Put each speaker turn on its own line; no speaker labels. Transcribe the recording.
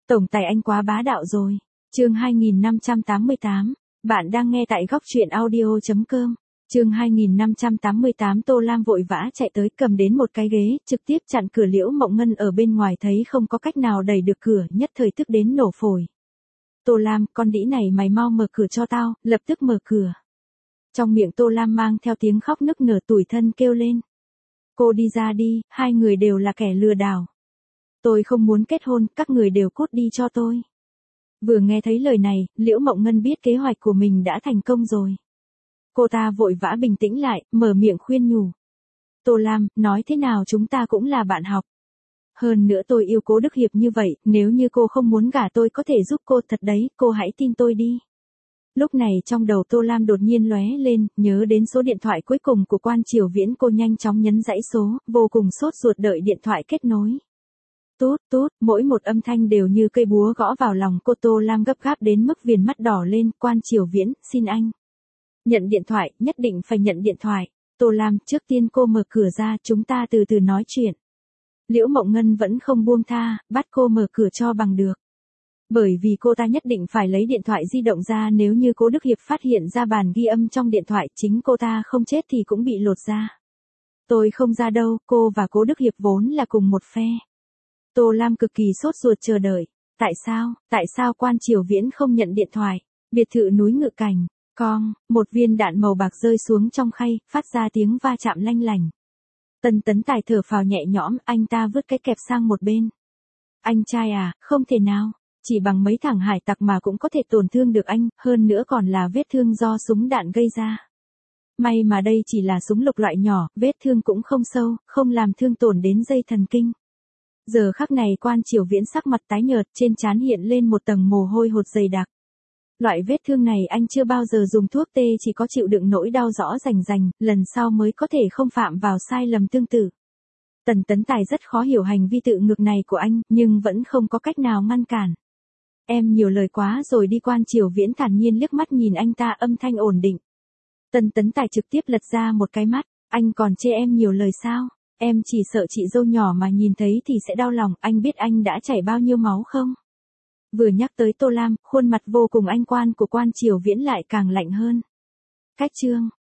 Tổng tài anh quá bá đạo rồi. Chương 2588, bạn đang nghe tại góc truyện audio.com. Chương 2588 Tô Lam vội vã chạy tới cầm đến một cái ghế, trực tiếp chặn cửa. Liễu Mộng Ngân ở bên ngoài thấy không có cách nào đẩy được cửa, nhất thời tức đến nổ phổi. Tô Lam, con đĩ này mày mau mở cửa cho tao, lập tức mở cửa. Trong miệng Tô Lam mang theo tiếng khóc nức nở tủi thân kêu lên. Cô đi ra đi, hai người đều là kẻ lừa đảo. Tôi không muốn kết hôn, các người đều cút đi cho tôi. Vừa nghe thấy lời này, Liễu Mộng Ngân biết kế hoạch của mình đã thành công rồi. Cô ta vội vã bình tĩnh lại, mở miệng khuyên nhủ. Tô Lam, nói thế nào chúng ta cũng là bạn học. Hơn nữa tôi yêu Cố Đức Hiệp như vậy, nếu như cô không muốn gả tôi có thể giúp cô thật đấy, cô hãy tin tôi đi. Lúc này trong đầu Tô Lam đột nhiên lóe lên, nhớ đến số điện thoại cuối cùng của Quan Triều Viễn, cô nhanh chóng nhấn dãy số, vô cùng sốt ruột đợi điện thoại kết nối. Tút tút, mỗi một âm thanh đều như cây búa gõ vào lòng cô. Tô Lam gấp gáp đến mức viền mắt đỏ lên. Quan Triều Viễn, xin anh. Nhận điện thoại, nhất định phải nhận điện thoại. Tô Lam, trước tiên cô mở cửa ra, chúng ta từ từ nói chuyện. Liễu Mộng Ngân vẫn không buông tha, bắt cô mở cửa cho bằng được. Bởi vì cô ta nhất định phải lấy điện thoại di động ra, nếu như Cố Đức Hiệp phát hiện ra bàn ghi âm trong điện thoại, chính cô ta không chết thì cũng bị lột ra. Tôi không ra đâu, cô và Cố Đức Hiệp vốn là cùng một phe. Tô Lam cực kỳ sốt ruột chờ đợi. Tại sao Quan Triều Viễn không nhận điện thoại? Biệt thự núi Ngự Cảnh, một viên đạn màu bạc rơi xuống trong khay, phát ra tiếng va chạm lanh lành. Tần Tấn Tài thở phào nhẹ nhõm, anh ta vứt cái kẹp sang một bên. Anh trai à, không thể nào, chỉ bằng mấy thằng hải tặc mà cũng có thể tổn thương được anh, hơn nữa còn là vết thương do súng đạn gây ra. May mà đây chỉ là súng lục loại nhỏ, vết thương cũng không sâu, không làm thương tổn đến dây thần kinh. Giờ khắc này Quan Triều Viễn sắc mặt tái nhợt, trên trán hiện lên một tầng mồ hôi hột dày đặc. Loại vết thương này anh chưa bao giờ dùng thuốc tê, chỉ có chịu đựng nỗi đau rõ rành rành, lần sau mới có thể không phạm vào sai lầm tương tự. Tần Tấn Tài rất khó hiểu hành vi tự ngược này của anh, nhưng vẫn không có cách nào ngăn cản. Em nhiều lời quá rồi đi. Quan Triều Viễn thản nhiên liếc mắt nhìn anh ta, âm thanh ổn định. Tần Tấn Tài trực tiếp lật ra một cái mắt, anh còn chê em nhiều lời sao? Em chỉ sợ chị dâu nhỏ mà nhìn thấy thì sẽ đau lòng, anh biết anh đã chảy bao nhiêu máu không? Vừa nhắc tới Tô Lam, khuôn mặt vô cùng anh quan của Quan Triều Viễn lại càng lạnh hơn. Cách chương